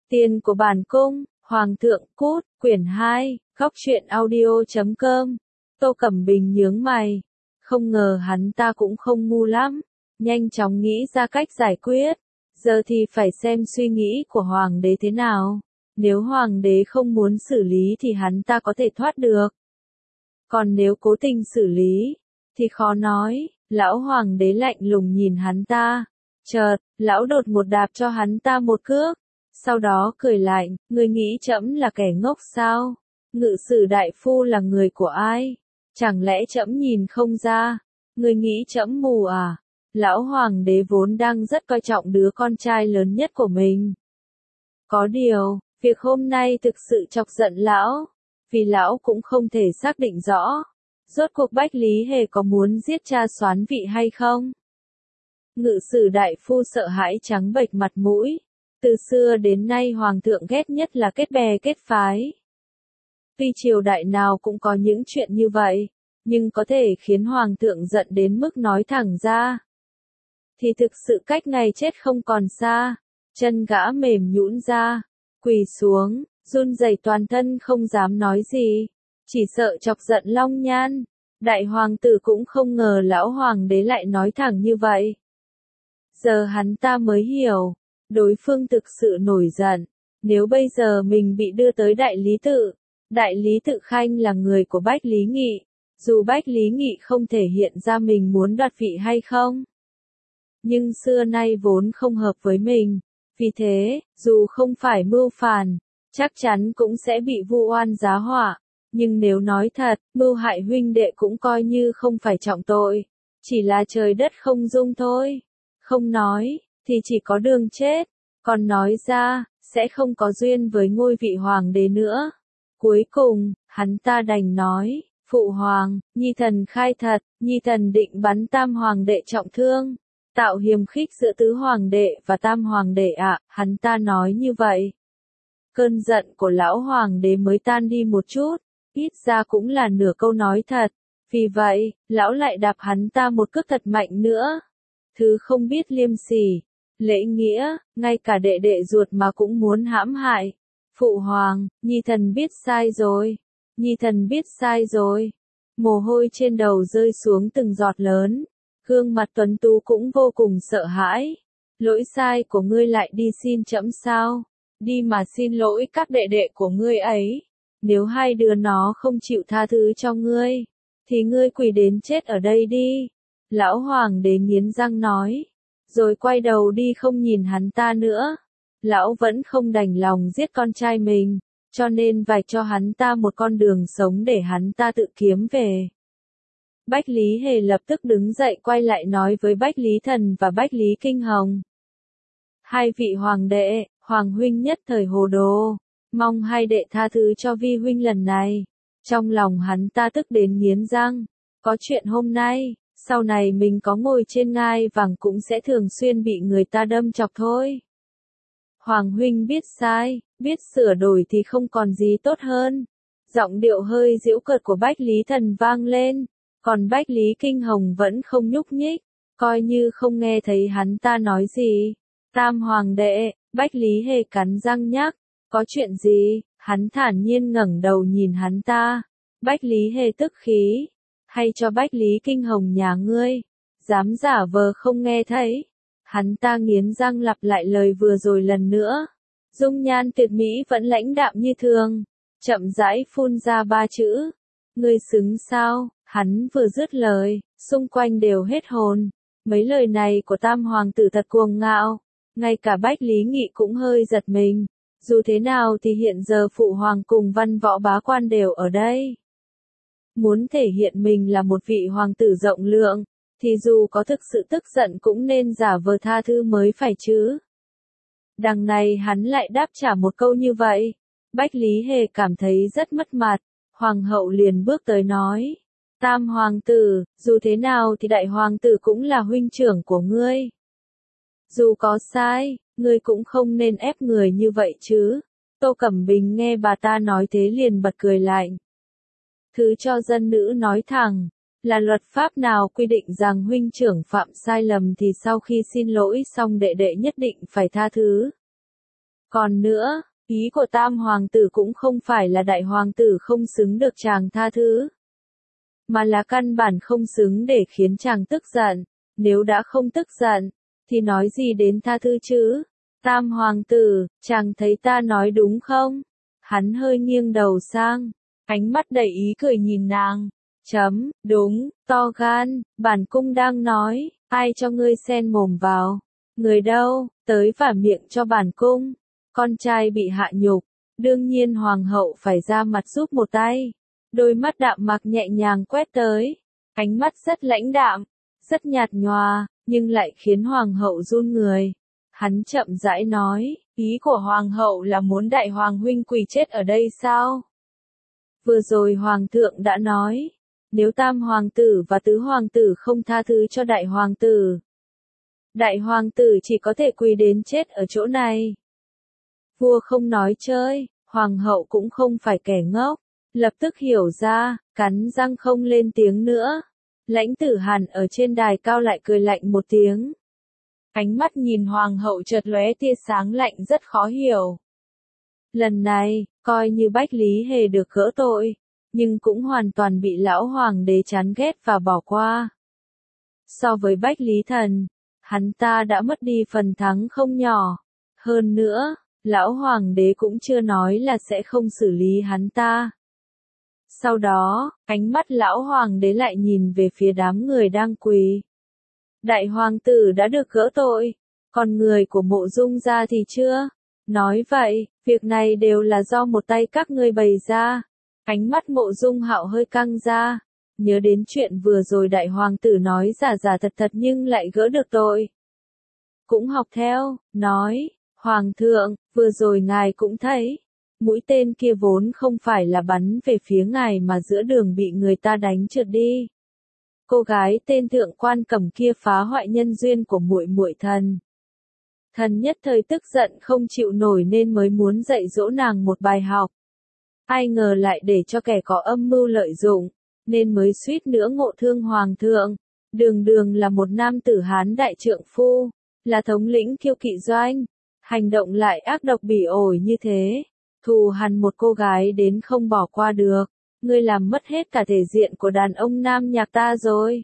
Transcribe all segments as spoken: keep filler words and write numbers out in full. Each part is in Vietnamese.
Tiền của bản cung, Hoàng thượng cút, quyển hai, góc truyện audio chấm com. Tô Cẩm Bình nhướng mày. Không ngờ hắn ta cũng không ngu lắm. Nhanh chóng nghĩ ra cách giải quyết. Giờ thì phải xem suy nghĩ của Hoàng đế thế nào. Nếu Hoàng đế không muốn xử lý thì hắn ta có thể thoát được. Còn nếu cố tình xử lý, thì khó nói. Lão Hoàng đế lạnh lùng nhìn hắn ta. Chợt, lão đột một đạp cho hắn ta một cước. Sau đó cười lạnh, ngươi nghĩ trẫm là kẻ ngốc sao? Ngự sử đại phu là người của ai? Chẳng lẽ trẫm nhìn không ra? Ngươi nghĩ trẫm mù à? Lão Hoàng đế vốn đang rất coi trọng đứa con trai lớn nhất của mình. Có điều, việc hôm nay thực sự chọc giận lão, vì lão cũng không thể xác định rõ, rốt cuộc Bách Lý Hề có muốn giết cha soán vị hay không? Ngự sử đại phu sợ hãi trắng bệch mặt mũi. Từ xưa đến nay Hoàng thượng ghét nhất là kết bè kết phái. Tuy triều đại nào cũng có những chuyện như vậy, nhưng có thể khiến Hoàng thượng giận đến mức nói thẳng ra, thì thực sự cách ngày chết không còn xa. Chân gã mềm nhũn ra, quỳ xuống, run rẩy toàn thân không dám nói gì, chỉ sợ chọc giận Long Nhan. Đại hoàng tử cũng không ngờ lão hoàng đế lại nói thẳng như vậy. Giờ hắn ta mới hiểu, đối phương thực sự nổi giận. Nếu bây giờ mình bị đưa tới Đại Lý Tự, Đại Lý Tự Khanh là người của Bách Lý Nghị, dù Bách Lý Nghị không thể hiện ra mình muốn đoạt vị hay không, nhưng xưa nay vốn không hợp với mình, vì thế, dù không phải mưu phản, chắc chắn cũng sẽ bị vu oan giá họa. Nhưng nếu nói thật, mưu hại huynh đệ cũng coi như không phải trọng tội, chỉ là trời đất không dung thôi. Không nói, thì chỉ có đường chết, còn nói ra, sẽ không có duyên với ngôi vị hoàng đế nữa. Cuối cùng, hắn ta đành nói, phụ hoàng, nhi thần khai thật, nhi thần định bắn tam hoàng đệ trọng thương, tạo hiềm khích giữa tứ hoàng đệ và tam hoàng đệ ạ. Hắn ta nói như vậy, cơn giận của lão hoàng đế mới tan đi một chút, ít ra cũng là nửa câu nói thật. Vì vậy, lão lại đạp hắn ta một cước thật mạnh nữa. Thứ không biết liêm sỉ, lễ nghĩa, ngay cả đệ đệ ruột mà cũng muốn hãm hại. Phụ hoàng, nhi thần biết sai rồi, nhi thần biết sai rồi. Mồ hôi trên đầu rơi xuống từng giọt lớn, gương mặt tuấn tú cũng vô cùng sợ hãi. Lỗi sai của ngươi lại đi xin trẫm sao? Đi mà xin lỗi các đệ đệ của ngươi ấy. Nếu hai đứa nó không chịu tha thứ cho ngươi, thì ngươi quỳ đến chết ở đây đi. Lão hoàng đế nghiến răng nói, rồi quay đầu đi không nhìn hắn ta nữa. Lão vẫn không đành lòng giết con trai mình, cho nên vạch cho hắn ta một con đường sống để hắn ta tự kiếm về. Bách Lý Hề lập tức đứng dậy quay lại nói với Bách Lý Thần và Bách Lý Kinh Hồng. Hai vị hoàng đệ, hoàng huynh nhất thời hồ đồ, mong hai đệ tha thứ cho vi huynh lần này. Trong lòng hắn ta tức đến nghiến răng, có chuyện hôm nay, sau này mình có ngồi trên ngai vàng cũng sẽ thường xuyên bị người ta đâm chọc thôi. Hoàng huynh biết sai, biết sửa đổi thì không còn gì tốt hơn. Giọng điệu hơi giễu cợt của Bách Lý Thần vang lên, còn Bách Lý Kinh Hồng vẫn không nhúc nhích, coi như không nghe thấy hắn ta nói gì. Tam hoàng đệ, Bách Lý Hề cắn răng nhắc, có chuyện gì? Hắn thản nhiên ngẩng đầu nhìn hắn ta. Bách Lý Hề tức khí, hay cho Bách Lý Kinh Hồng nhà ngươi, dám giả vờ không nghe thấy. Hắn ta nghiến răng lặp lại lời vừa rồi lần nữa. Dung nhan tuyệt mỹ vẫn lãnh đạm như thường, chậm rãi phun ra ba chữ, ngươi xứng sao? Hắn vừa dứt lời, xung quanh đều hết hồn. Mấy lời này của tam hoàng tử thật cuồng ngạo, ngay cả Bách Lý Nghị cũng hơi giật mình. Dù thế nào thì hiện giờ phụ hoàng cùng văn võ bá quan đều ở đây. Muốn thể hiện mình là một vị hoàng tử rộng lượng, thì dù có thực sự tức giận cũng nên giả vờ tha thứ mới phải chứ. Đằng này hắn lại đáp trả một câu như vậy. Bách Lý Hề cảm thấy rất mất mặt. Hoàng hậu liền bước tới nói, tam hoàng tử, dù thế nào thì đại hoàng tử cũng là huynh trưởng của ngươi. Dù có sai, ngươi cũng không nên ép người như vậy chứ. Tô Cẩm Bình nghe bà ta nói thế liền bật cười lạnh. Thứ cho dân nữ nói thẳng, là luật pháp nào quy định rằng huynh trưởng phạm sai lầm thì sau khi xin lỗi xong đệ đệ nhất định phải tha thứ. Còn nữa, ý của tam hoàng tử cũng không phải là đại hoàng tử không xứng được chàng tha thứ, mà là căn bản không xứng để khiến chàng tức giận. Nếu đã không tức giận, thì nói gì đến tha thứ chứ? Tam hoàng tử, chàng thấy ta nói đúng không? Hắn hơi nghiêng đầu sang, ánh mắt đầy ý cười nhìn nàng. Chấm, đúng, to gan, bản cung đang nói, ai cho ngươi xen mồm vào? Người đâu, tới vả miệng cho bản cung. Con trai bị hạ nhục, đương nhiên hoàng hậu phải ra mặt giúp một tay. Đôi mắt đạm mạc nhẹ nhàng quét tới, ánh mắt rất lãnh đạm, rất nhạt nhòa, nhưng lại khiến hoàng hậu run người. Hắn chậm rãi nói, ý của hoàng hậu là muốn đại hoàng huynh quỳ chết ở đây sao? Vừa rồi hoàng thượng đã nói, nếu tam hoàng tử và tứ hoàng tử không tha thứ cho đại hoàng tử, đại hoàng tử chỉ có thể quỳ đến chết ở chỗ này. Vua không nói chơi, hoàng hậu cũng không phải kẻ ngốc, lập tức hiểu ra, cắn răng không lên tiếng nữa. Lãnh Tử Hàn ở trên đài cao lại cười lạnh một tiếng. Ánh mắt nhìn hoàng hậu chợt lóe tia sáng lạnh rất khó hiểu. Lần này, coi như Bách Lý Hề được gỡ tội, nhưng cũng hoàn toàn bị lão hoàng đế chán ghét và bỏ qua. So với Bách Lý Thần, hắn ta đã mất đi phần thắng không nhỏ. Hơn nữa, lão hoàng đế cũng chưa nói là sẽ không xử lý hắn ta. Sau đó, ánh mắt lão hoàng đế lại nhìn về phía đám người đang quỳ. Đại hoàng tử đã được gỡ tội, còn người của Mộ Dung gia thì chưa. Nói vậy, việc này đều là do một tay các ngươi bày ra. Ánh mắt Mộ Dung Hạo hơi căng ra, nhớ đến chuyện vừa rồi đại hoàng tử nói giả giả thật thật nhưng lại gỡ được tội. Cũng học theo, nói, hoàng thượng, vừa rồi ngài cũng thấy, mũi tên kia vốn không phải là bắn về phía ngài mà giữa đường bị người ta đánh trượt đi. Cô gái tên Thượng Quan Cẩm kia phá hoại nhân duyên của muội muội thần. Thần nhất thời tức giận không chịu nổi nên mới muốn dạy dỗ nàng một bài học. Ai ngờ lại để cho kẻ có âm mưu lợi dụng, nên mới suýt nữa ngộ thương hoàng thượng. Đường Đường là một nam tử Hán đại trượng phu, là thống lĩnh kiêu kỵ doanh, hành động lại ác độc bỉ ổi như thế, thù hằn một cô gái đến không bỏ qua được. Ngươi làm mất hết cả thể diện của đàn ông nam nhạc ta rồi.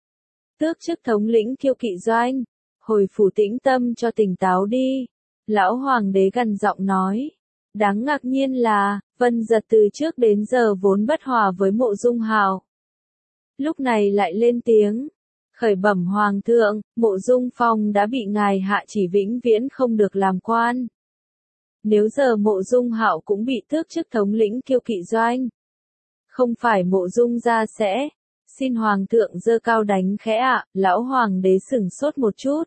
Tước chức thống lĩnh kiêu kỵ doanh, hồi phủ tĩnh tâm cho tỉnh táo đi. Lão hoàng đế gằn giọng nói. Đáng ngạc nhiên là, Vân Giật từ trước đến giờ vốn bất hòa với Mộ Dung Hạo. Lúc này lại lên tiếng. Khởi bẩm hoàng thượng, Mộ Dung Phong đã bị ngài hạ chỉ vĩnh viễn không được làm quan. Nếu giờ Mộ Dung Hạo cũng bị tước chức thống lĩnh kiêu kỵ doanh, không phải Mộ Dung gia sẽ, xin hoàng thượng giơ cao đánh khẽ ạ. Lão hoàng đế sửng sốt một chút,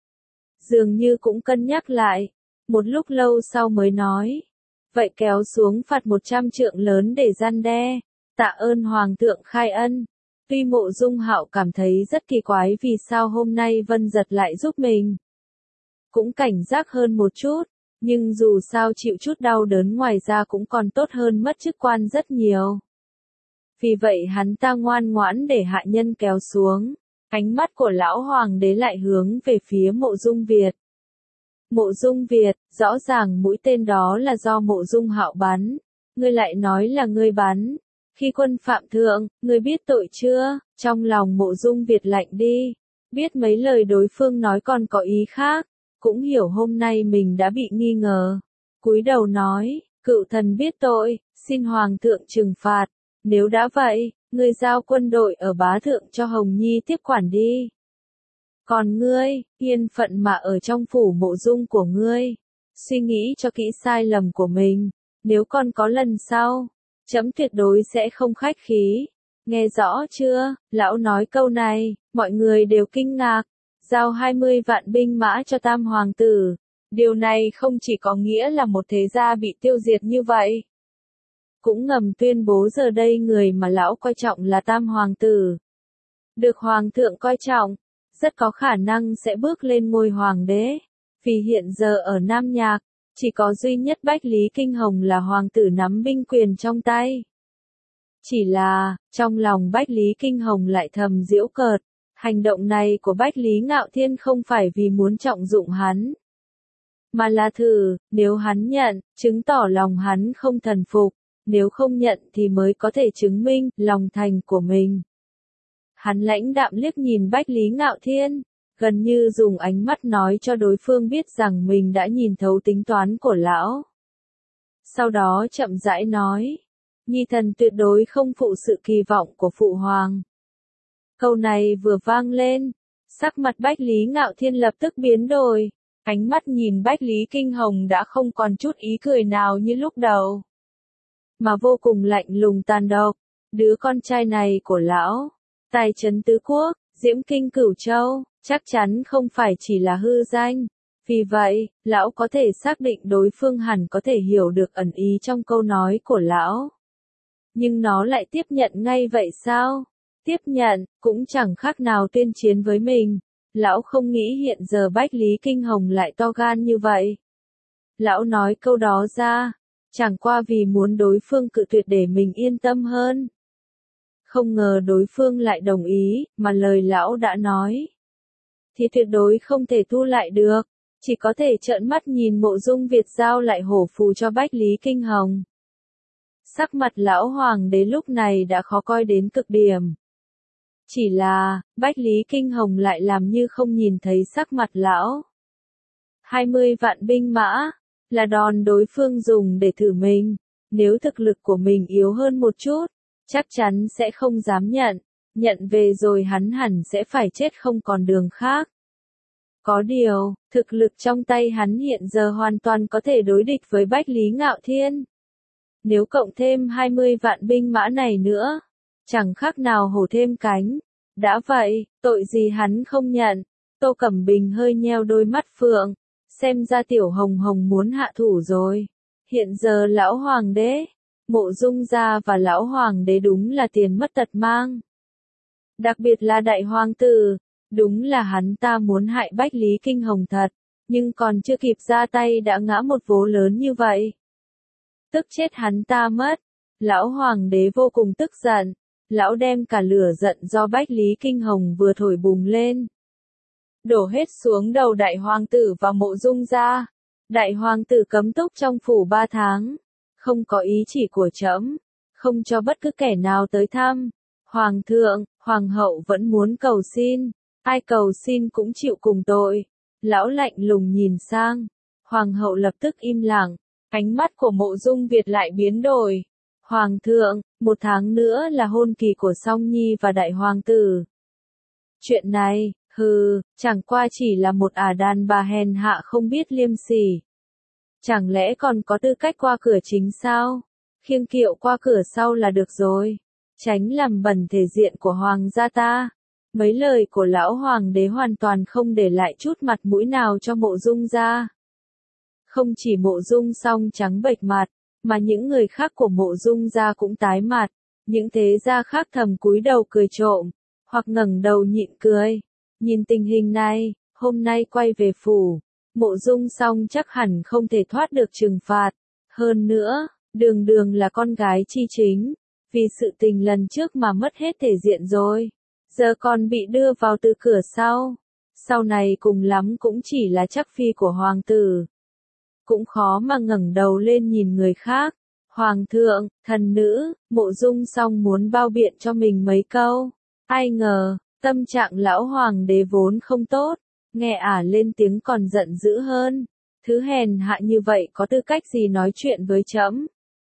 dường như cũng cân nhắc lại, một lúc lâu sau mới nói, vậy kéo xuống phạt một trăm trượng lớn để răn đe, tạ ơn hoàng thượng khai ân. Tuy Mộ Dung Hạo cảm thấy rất kỳ quái vì sao hôm nay Vân Giật lại giúp mình, cũng cảnh giác hơn một chút, nhưng dù sao chịu chút đau đớn ngoài ra cũng còn tốt hơn mất chức quan rất nhiều. Vì vậy hắn ta ngoan ngoãn để hạ nhân kéo xuống. Ánh mắt của lão hoàng đế lại hướng về phía Mộ Dung Việt. Mộ Dung Việt, rõ ràng mũi tên đó là do Mộ Dung Hạo bắn. Ngươi lại nói là ngươi bắn. Khi quân phạm thượng, ngươi biết tội chưa? Trong lòng Mộ Dung Việt lạnh đi. Biết mấy lời đối phương nói còn có ý khác. Cũng hiểu hôm nay mình đã bị nghi ngờ. Cúi đầu nói, cựu thần biết tội, xin hoàng thượng trừng phạt. Nếu đã vậy, ngươi giao quân đội ở Bá Thượng cho Hồng Nhi tiếp quản đi. Còn ngươi, yên phận mà ở trong phủ Mộ Dung của ngươi. Suy nghĩ cho kỹ sai lầm của mình. Nếu còn có lần sau, chấm tuyệt đối sẽ không khách khí. Nghe rõ chưa? Lão nói câu này, mọi người đều kinh ngạc. Giao hai mươi vạn binh mã cho tam hoàng tử. Điều này không chỉ có nghĩa là một thế gia bị tiêu diệt như vậy, cũng ngầm tuyên bố giờ đây người mà lão coi trọng là tam hoàng tử. Được hoàng thượng coi trọng, rất có khả năng sẽ bước lên ngôi hoàng đế. Vì hiện giờ ở Nam Nhạc, chỉ có duy nhất Bách Lý Kinh Hồng là hoàng tử nắm binh quyền trong tay. Chỉ là, trong lòng Bách Lý Kinh Hồng lại thầm giễu cợt, hành động này của Bách Lý Ngạo Thiên không phải vì muốn trọng dụng hắn. mà là thử, nếu hắn nhận, chứng tỏ lòng hắn không thần phục, nếu không nhận thì mới có thể chứng minh lòng thành của mình. Hắn lãnh đạm liếc nhìn Bách Lý Ngạo Thiên, gần như dùng ánh mắt nói cho đối phương biết rằng mình đã nhìn thấu tính toán của lão. Sau đó chậm rãi nói, nhi thần tuyệt đối không phụ sự kỳ vọng của phụ hoàng. Câu này vừa vang lên, sắc mặt Bách Lý Ngạo Thiên lập tức biến đổi, ánh mắt nhìn Bách Lý Kinh Hồng đã không còn chút ý cười nào như lúc đầu, mà vô cùng lạnh lùng tàn độc. Đứa con trai này của lão, tài trấn tứ quốc, diễm kinh cửu châu, chắc chắn không phải chỉ là hư danh. Vì vậy, lão có thể xác định đối phương hẳn có thể hiểu được ẩn ý trong câu nói của lão. Nhưng nó lại tiếp nhận ngay vậy sao? Tiếp nhận, cũng chẳng khác nào tuyên chiến với mình. Lão không nghĩ hiện giờ Bách Lý Kinh Hồng lại to gan như vậy. Lão nói câu đó ra, chẳng qua vì muốn đối phương cự tuyệt để mình yên tâm hơn. Không ngờ đối phương lại đồng ý, mà lời lão đã nói thì tuyệt đối không thể thu lại được, chỉ có thể trợn mắt nhìn Mộ Dung Việt giao lại hổ phù cho Bách Lý Kinh Hồng. Sắc mặt lão hoàng đế lúc này đã khó coi đến cực điểm. Chỉ là, Bách Lý Kinh Hồng lại làm như không nhìn thấy sắc mặt lão. hai mươi vạn binh mã, là đòn đối phương dùng để thử mình. Nếu thực lực của mình yếu hơn một chút, chắc chắn sẽ không dám nhận. Nhận về rồi hắn hẳn sẽ phải chết không còn đường khác. Có điều, thực lực trong tay hắn hiện giờ hoàn toàn có thể đối địch với Bách Lý Ngạo Thiên. Nếu cộng thêm hai mươi vạn binh mã này nữa, chẳng khác nào hổ thêm cánh. Đã vậy, tội gì hắn không nhận. Tô Cẩm Bình hơi nheo đôi mắt phượng, xem ra Tiểu Hồng Hồng muốn hạ thủ rồi. Hiện giờ lão hoàng đế, Mộ Dung gia và lão hoàng đế đúng là tiền mất tật mang. Đặc biệt là đại hoàng tử, đúng là hắn ta muốn hại Bách Lý Kinh Hồng thật, nhưng còn chưa kịp ra tay đã ngã một vố lớn như vậy. Tức chết hắn ta mất, lão hoàng đế vô cùng tức giận, lão đem cả lửa giận do Bách Lý Kinh Hồng vừa thổi bùng lên. Đổ hết xuống đầu đại hoàng tử và Mộ Dung gia. Đại hoàng tử cấm túc trong phủ ba tháng, không có ý chỉ của trẫm, không cho bất cứ kẻ nào tới thăm. Hoàng thượng, hoàng hậu vẫn muốn cầu xin, ai cầu xin cũng chịu cùng tội. Lão lạnh lùng nhìn sang, hoàng hậu lập tức im lặng, ánh mắt của Mộ Dung Việt lại biến đổi. Hoàng thượng, một tháng nữa là hôn kỳ của Song Nhi và đại hoàng tử. Chuyện này, hừ, chẳng qua chỉ là một ả đàn bà hèn hạ không biết liêm sỉ. Chẳng lẽ còn có tư cách qua cửa chính sao? Khiêng kiệu qua cửa sau là được rồi. Tránh làm bẩn thể diện của hoàng gia ta. Mấy lời của lão hoàng đế hoàn toàn không để lại chút mặt mũi nào cho Mộ Dung gia. Không chỉ Mộ Dung Song trắng bệch mặt, mà những người khác của Mộ Dung gia cũng tái mặt. Những thế gia khác thầm cúi đầu cười trộm, hoặc ngẩng đầu nhịn cười. Nhìn tình hình này, hôm nay quay về phủ, Mộ Dung Song chắc hẳn không thể thoát được trừng phạt. Hơn nữa, đường đường là con gái chi chính, vì sự tình lần trước mà mất hết thể diện rồi. Giờ còn bị đưa vào từ cửa sau. Sau này cùng lắm cũng chỉ là chắc phi của hoàng tử. Cũng khó mà ngẩng đầu lên nhìn người khác. Hoàng thượng, thần nữ, Mộ Dung Song muốn bao biện cho mình mấy câu. Ai ngờ, tâm trạng lão hoàng đế vốn không tốt, nghe ả lên tiếng còn giận dữ hơn. Thứ hèn hạ như vậy có tư cách gì nói chuyện với trẫm?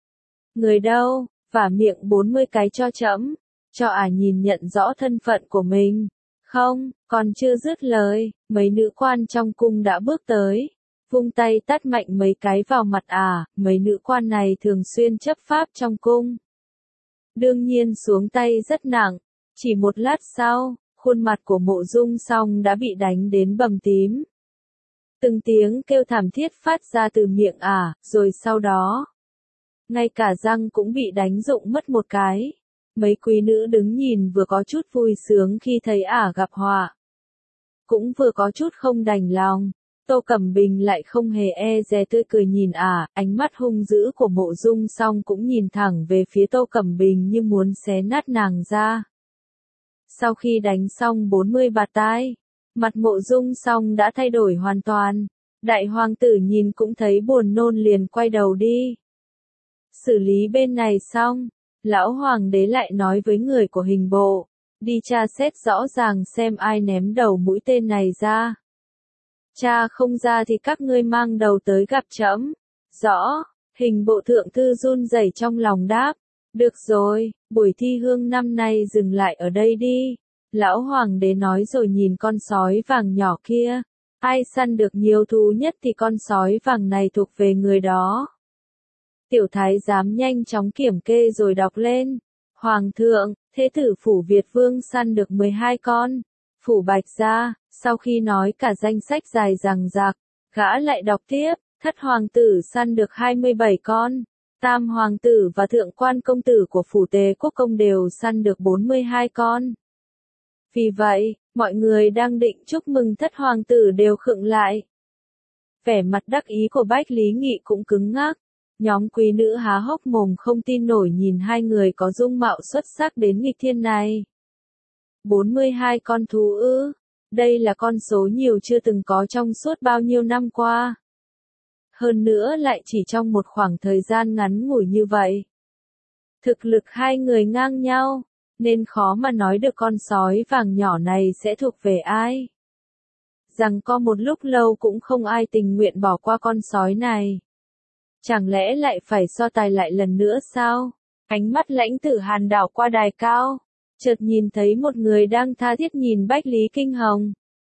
Người đâu, vả miệng bốn mươi cái cho trẫm, cho ả nhìn nhận rõ thân phận của mình. Không, còn chưa dứt lời, mấy nữ quan trong cung đã bước tới, vung tay tát mạnh mấy cái vào mặt ả. Mấy nữ quan này thường xuyên chấp pháp trong cung, đương nhiên xuống tay rất nặng. Chỉ một lát sau, khuôn mặt của Mộ Dung Song đã bị đánh đến bầm tím. Từng tiếng kêu thảm thiết phát ra từ miệng ả, rồi sau đó, ngay cả răng cũng bị đánh rụng mất một cái. Mấy quý nữ đứng nhìn vừa có chút vui sướng khi thấy ả gặp họa, cũng vừa có chút không đành lòng. Tô Cẩm Bình lại không hề e dè tươi cười nhìn ả, ánh mắt hung dữ của Mộ Dung Song cũng nhìn thẳng về phía Tô Cẩm Bình như muốn xé nát nàng ra. Sau khi đánh xong bốn mươi bạt tai, mặt Mộ Dung Song đã thay đổi hoàn toàn. Đại hoàng tử nhìn cũng thấy buồn nôn liền quay đầu đi. Xử lý bên này xong, lão hoàng đế lại nói với người của hình bộ, đi tra xét rõ ràng xem ai ném đầu mũi tên này ra. Tra không ra thì các ngươi mang đầu tới gặp trẫm. Rõ, hình bộ thượng thư run rẩy trong lòng đáp. Được rồi, buổi thi hương năm nay dừng lại ở đây đi. Lão hoàng đế nói rồi nhìn con sói vàng nhỏ kia. Ai săn được nhiều thú nhất thì con sói vàng này thuộc về người đó. Tiểu thái giám nhanh chóng kiểm kê rồi đọc lên. Hoàng thượng, thế tử phủ Việt Vương săn được mười hai con. Phủ Bạch Gia, sau khi nói cả danh sách dài dằng dặc, gã lại đọc tiếp, thất hoàng tử săn được hai mươi bảy con. Tam hoàng tử và thượng quan công tử của phủ Tề Quốc Công đều săn được bốn mươi hai con. Vì vậy, mọi người đang định chúc mừng thất hoàng tử đều khựng lại. Vẻ mặt đắc ý của Bách Lý Nghị cũng cứng ngắc. Nhóm quý nữ há hốc mồm không tin nổi nhìn hai người có dung mạo xuất sắc đến nghịch thiên này. bốn mươi hai con thú ư, đây là con số nhiều chưa từng có trong suốt bao nhiêu năm qua. Hơn nữa lại chỉ trong một khoảng thời gian ngắn ngủi như vậy. Thực lực hai người ngang nhau, nên khó mà nói được con sói vàng nhỏ này sẽ thuộc về ai. Rằng có một lúc lâu cũng không ai tình nguyện bỏ qua con sói này. Chẳng lẽ lại phải so tài lại lần nữa sao? Ánh mắt Lãnh Tử Hàn đảo qua đài cao, chợt nhìn thấy một người đang tha thiết nhìn Bách Lý Kinh Hồng.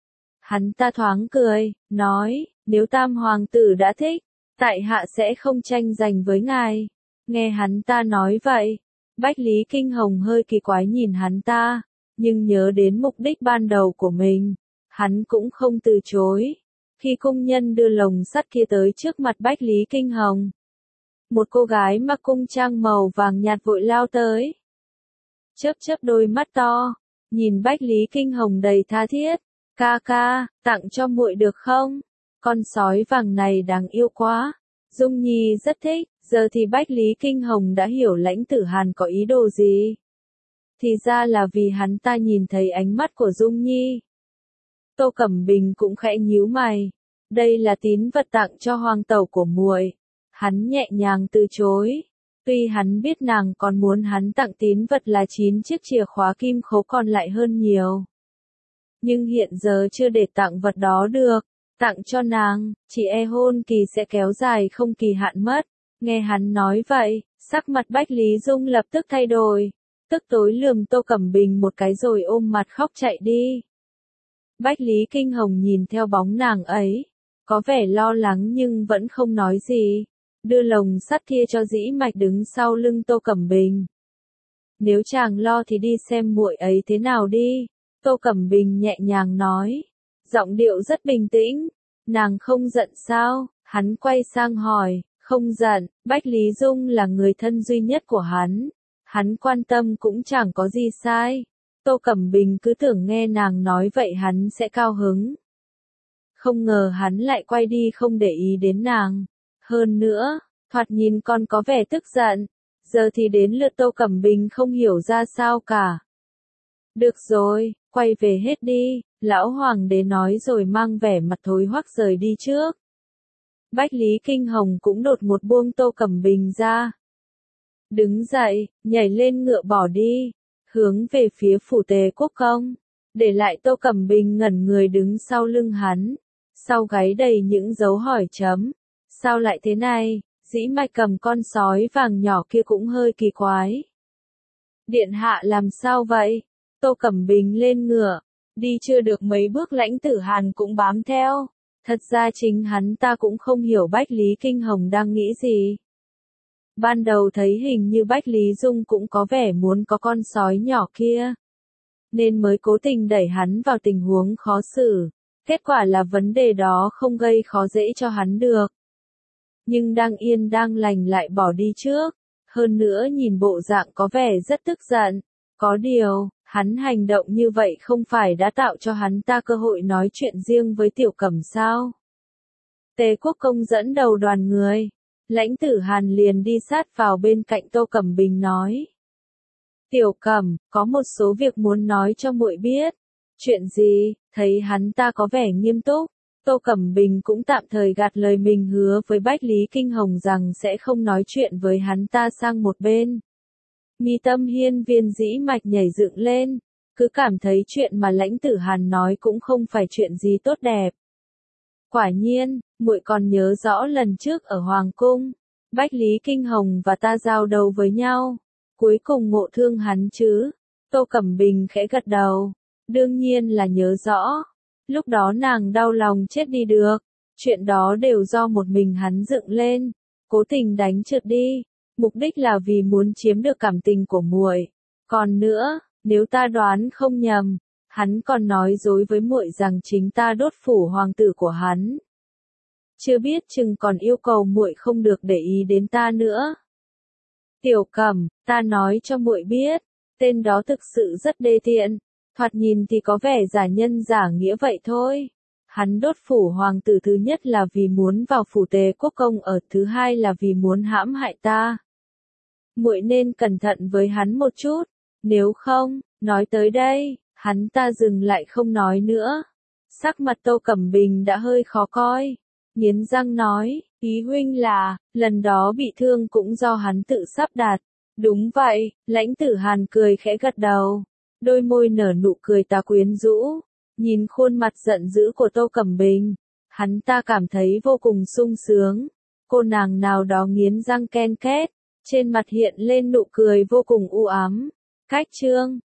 Hắn ta thoáng cười, nói, nếu tam hoàng tử đã thích, tại hạ sẽ không tranh giành với ngài. Nghe hắn ta nói vậy, Bách Lý Kinh Hồng hơi kỳ quái nhìn hắn ta, nhưng nhớ đến mục đích ban đầu của mình, hắn cũng không từ chối. Khi cung nhân đưa lồng sắt kia tới trước mặt Bách Lý Kinh Hồng, một cô gái mặc cung trang màu vàng nhạt vội lao tới. Chớp chớp đôi mắt to, nhìn Bách Lý Kinh Hồng đầy tha thiết, ca ca, tặng cho muội được không? Con sói vàng này đáng yêu quá. Dung Nhi rất thích, giờ thì Bách Lý Kinh Hồng đã hiểu Lãnh Tử Hàn có ý đồ gì. Thì ra là vì hắn ta nhìn thấy ánh mắt của Dung Nhi. Tô Cẩm Bình cũng khẽ nhíu mày. Đây là tín vật tặng cho hoàng tẩu của muội. Hắn nhẹ nhàng từ chối. Tuy hắn biết nàng còn muốn hắn tặng tín vật là chín chiếc chìa khóa kim khấu còn lại hơn nhiều. Nhưng hiện giờ chưa để tặng vật đó được. Tặng cho nàng, chỉ e hôn kỳ sẽ kéo dài không kỳ hạn mất. Nghe hắn nói vậy, sắc mặt Bách Lý Dung lập tức thay đổi. Tức tối lườm Tô Cẩm Bình một cái rồi ôm mặt khóc chạy đi. Bách Lý Kinh Hồng nhìn theo bóng nàng ấy, có vẻ lo lắng nhưng vẫn không nói gì. Đưa lồng sắt kia cho Dĩ Mạch đứng sau lưng Tô Cẩm Bình. Nếu chàng lo thì đi xem muội ấy thế nào đi. Tô Cẩm Bình nhẹ nhàng nói. Giọng điệu rất bình tĩnh. Nàng không giận sao? Hắn quay sang hỏi. Không giận, Bách Lý Dung là người thân duy nhất của hắn. Hắn quan tâm cũng chẳng có gì sai. Tô Cẩm Bình cứ tưởng nghe nàng nói vậy hắn sẽ cao hứng. Không ngờ hắn lại quay đi không để ý đến nàng. Hơn nữa, thoạt nhìn còn có vẻ tức giận. Giờ thì đến lượt Tô Cẩm Bình không hiểu ra sao cả. Được rồi, quay về hết đi, lão hoàng đế nói rồi mang vẻ mặt thối hoắc rời đi trước. Bách Lý Kinh Hồng cũng đột ngột buông Tô Cẩm Bình ra. Đứng dậy, nhảy lên ngựa bỏ đi, hướng về phía phủ Tề Quốc Công, để lại Tô Cẩm Bình ngẩn người đứng sau lưng hắn, sau gáy đầy những dấu hỏi chấm. Sao lại thế này? Dĩ Mạch cầm con sói vàng nhỏ kia cũng hơi kỳ quái. Điện hạ làm sao vậy? Tô Cẩm Bình lên ngựa, đi chưa được mấy bước Lãnh Tử Hàn cũng bám theo. Thật ra chính hắn ta cũng không hiểu Bách Lý Kinh Hồng đang nghĩ gì. Ban đầu thấy hình như Bách Lý Dung cũng có vẻ muốn có con sói nhỏ kia, nên mới cố tình đẩy hắn vào tình huống khó xử. Kết quả là vấn đề đó không gây khó dễ cho hắn được. Nhưng đang yên đang lành lại bỏ đi trước. Hơn nữa nhìn bộ dạng có vẻ rất tức giận. Có điều, hắn hành động như vậy không phải đã tạo cho hắn ta cơ hội nói chuyện riêng với Tiểu Cẩm sao? Tề Quốc Công dẫn đầu đoàn người. Lãnh Tử Hàn liền đi sát vào bên cạnh Tô Cẩm Bình nói. Tiểu Cẩm, có một số việc muốn nói cho muội biết. Chuyện gì? Thấy hắn ta có vẻ nghiêm túc. Tô Cẩm Bình cũng tạm thời gạt lời mình hứa với Bách Lý Kinh Hồng rằng sẽ không nói chuyện với hắn ta sang một bên. Mi tâm hiên viên dĩ mạch nhảy dựng lên, cứ cảm thấy chuyện mà Lãnh Tử Hàn nói cũng không phải chuyện gì tốt đẹp. Quả nhiên, muội còn nhớ rõ lần trước ở Hoàng Cung, Bách Lý Kinh Hồng và ta giao đấu với nhau, cuối cùng ngộ thương hắn chứ? Tô Cẩm Bình khẽ gật đầu, đương nhiên là nhớ rõ. Lúc đó nàng đau lòng chết đi được, chuyện đó đều do một mình hắn dựng lên, cố tình đánh trượt đi, mục đích là vì muốn chiếm được cảm tình của muội. Còn nữa, nếu ta đoán không nhầm, hắn còn nói dối với muội rằng chính ta đốt phủ hoàng tử của hắn. Chưa biết chừng còn yêu cầu muội không được để ý đến ta nữa. Tiểu Cẩm, ta nói cho muội biết, tên đó thực sự rất đê tiện, thoạt nhìn thì có vẻ giả nhân giả nghĩa vậy thôi. Hắn đốt phủ hoàng tử thứ nhất là vì muốn vào phủ Tề Quốc công ở, thứ hai là vì muốn hãm hại ta. Muội nên cẩn thận với hắn một chút, nếu không, nói tới đây, hắn ta dừng lại không nói nữa. Sắc mặt Tô Cẩm Bình đã hơi khó coi, nghiến răng nói, ý huynh là, lần đó bị thương cũng do hắn tự sắp đặt. Đúng vậy, Lãnh Tử Hàn cười khẽ gật đầu, đôi môi nở nụ cười tà quyến rũ, nhìn khuôn mặt giận dữ của Tô Cẩm Bình, hắn ta cảm thấy vô cùng sung sướng. Cô nàng nào đó nghiến răng ken két, trên mặt hiện lên nụ cười vô cùng u ám. Cách chương